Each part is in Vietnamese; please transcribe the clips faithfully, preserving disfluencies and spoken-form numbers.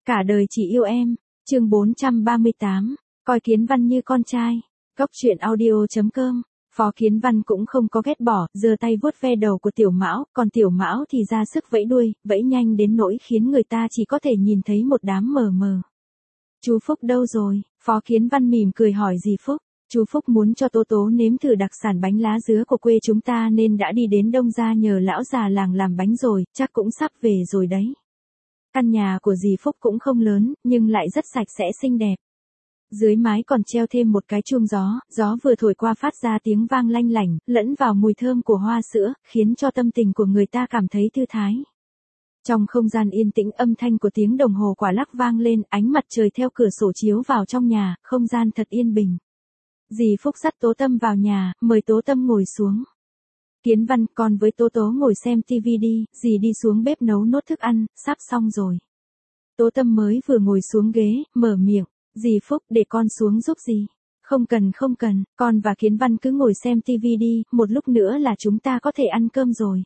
Cả đời chỉ yêu em, chương bốn trăm ba mươi tám, coi Kiến Văn như con trai. Góc truyện audio chấm com. Phó Kiến Văn cũng không có ghét bỏ, giơ tay vuốt ve đầu của Tiểu Mão, còn Tiểu Mão thì ra sức vẫy đuôi, vẫy nhanh đến nỗi khiến người ta chỉ có thể nhìn thấy một đám mờ mờ. Chú Phúc đâu rồi? Phó Kiến Văn mỉm cười hỏi dì Phúc. Chú Phúc muốn cho Tố Tố nếm thử đặc sản bánh lá dứa của quê chúng ta nên đã đi đến Đông Gia nhờ lão già làng làm bánh rồi, chắc cũng sắp về rồi đấy. Căn nhà của dì Phúc cũng không lớn, nhưng lại rất sạch sẽ xinh đẹp. Dưới mái còn treo thêm một cái chuông gió, gió vừa thổi qua phát ra tiếng vang lanh lảnh, lẫn vào mùi thơm của hoa sữa, khiến cho tâm tình của người ta cảm thấy thư thái. Trong không gian yên tĩnh, âm thanh của tiếng đồng hồ quả lắc vang lên, ánh mặt trời theo cửa sổ chiếu vào trong nhà, không gian thật yên bình. Dì Phúc dắt Tố Tâm vào nhà, mời Tố Tâm ngồi xuống. Kiến Văn, con với Tố Tố ngồi xem tivi đi, dì đi xuống bếp nấu nốt thức ăn, sắp xong rồi. Tố Tâm mới vừa ngồi xuống ghế, mở miệng, dì Phúc, để con xuống giúp dì. Không cần không cần, con và Kiến Văn cứ ngồi xem tivi đi, một lúc nữa là chúng ta có thể ăn cơm rồi.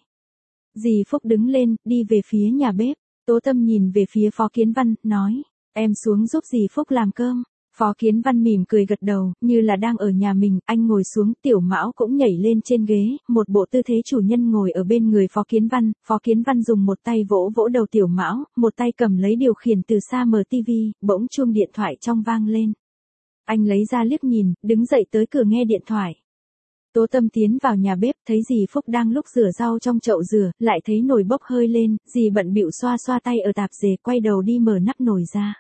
Dì Phúc đứng lên, đi về phía nhà bếp. Tố Tâm nhìn về phía Phó Kiến Văn, nói, em xuống giúp dì Phúc làm cơm. Phó Kiến Văn mỉm cười gật đầu, như là đang ở nhà mình, anh ngồi xuống, Tiểu Mão cũng nhảy lên trên ghế, một bộ tư thế chủ nhân ngồi ở bên người Phó Kiến Văn. Phó Kiến Văn dùng một tay vỗ vỗ đầu Tiểu Mão, một tay cầm lấy điều khiển từ xa mở tivi, bỗng chuông điện thoại trong vang lên. Anh lấy ra liếc nhìn, đứng dậy tới cửa nghe điện thoại. Tố Tâm tiến vào nhà bếp, thấy dì Phúc đang lúc rửa rau trong chậu rửa, lại thấy nồi bốc hơi lên, dì bận bịu xoa xoa tay ở tạp dề, quay đầu đi mở nắp nồi ra.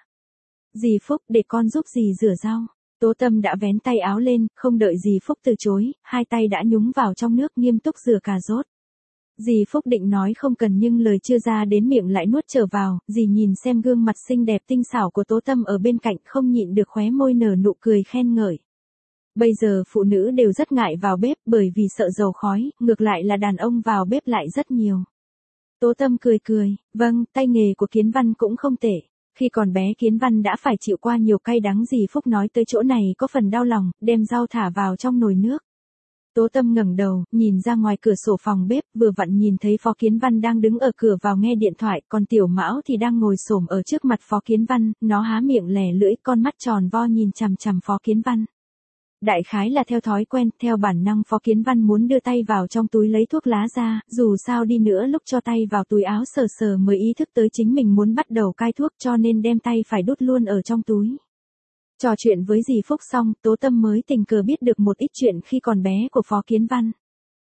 Dì Phúc, để con giúp dì rửa rau. Tố Tâm đã vén tay áo lên, không đợi dì Phúc từ chối, hai tay đã nhúng vào trong nước nghiêm túc rửa cà rốt. Dì Phúc định nói không cần nhưng lời chưa ra đến miệng lại nuốt trở vào, dì nhìn xem gương mặt xinh đẹp tinh xảo của Tố Tâm ở bên cạnh, không nhịn được khóe môi nở nụ cười khen ngợi. Bây giờ phụ nữ đều rất ngại vào bếp bởi vì sợ dầu khói, ngược lại là đàn ông vào bếp lại rất nhiều. Tố Tâm cười cười, vâng, tay nghề của Kiến Văn cũng không tệ. Khi còn bé Kiến Văn đã phải chịu qua nhiều cay đắng, dì Phúc nói tới chỗ này có phần đau lòng, đem rau thả vào trong nồi nước. Tố Tâm ngẩng đầu, nhìn ra ngoài cửa sổ phòng bếp, vừa vặn nhìn thấy Phó Kiến Văn đang đứng ở cửa vào nghe điện thoại, còn Tiểu Mão thì đang ngồi xổm ở trước mặt Phó Kiến Văn, nó há miệng lè lưỡi, con mắt tròn vo nhìn chằm chằm Phó Kiến Văn. Đại khái là theo thói quen, theo bản năng Phó Kiến Văn muốn đưa tay vào trong túi lấy thuốc lá ra, dù sao đi nữa lúc cho tay vào túi áo sờ sờ mới ý thức tới chính mình muốn bắt đầu cai thuốc, cho nên đem tay phải đút luôn ở trong túi. Trò chuyện với dì Phúc xong, Tố Tâm mới tình cờ biết được một ít chuyện khi còn bé của Phó Kiến Văn.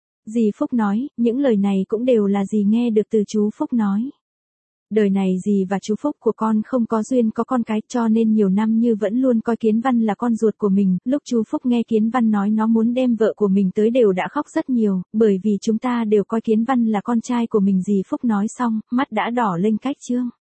Dì Phúc nói, những lời này cũng đều là dì nghe được từ chú Phúc nói. Đời này dì và chú Phúc của con không có duyên có con cái, cho nên nhiều năm như vẫn luôn coi Kiến Văn là con ruột của mình. Lúc chú Phúc nghe Kiến Văn nói nó muốn đem vợ của mình tới đều đã khóc rất nhiều, bởi vì chúng ta đều coi Kiến Văn là con trai của mình. Dì Phúc nói xong, mắt đã đỏ lên cách trương.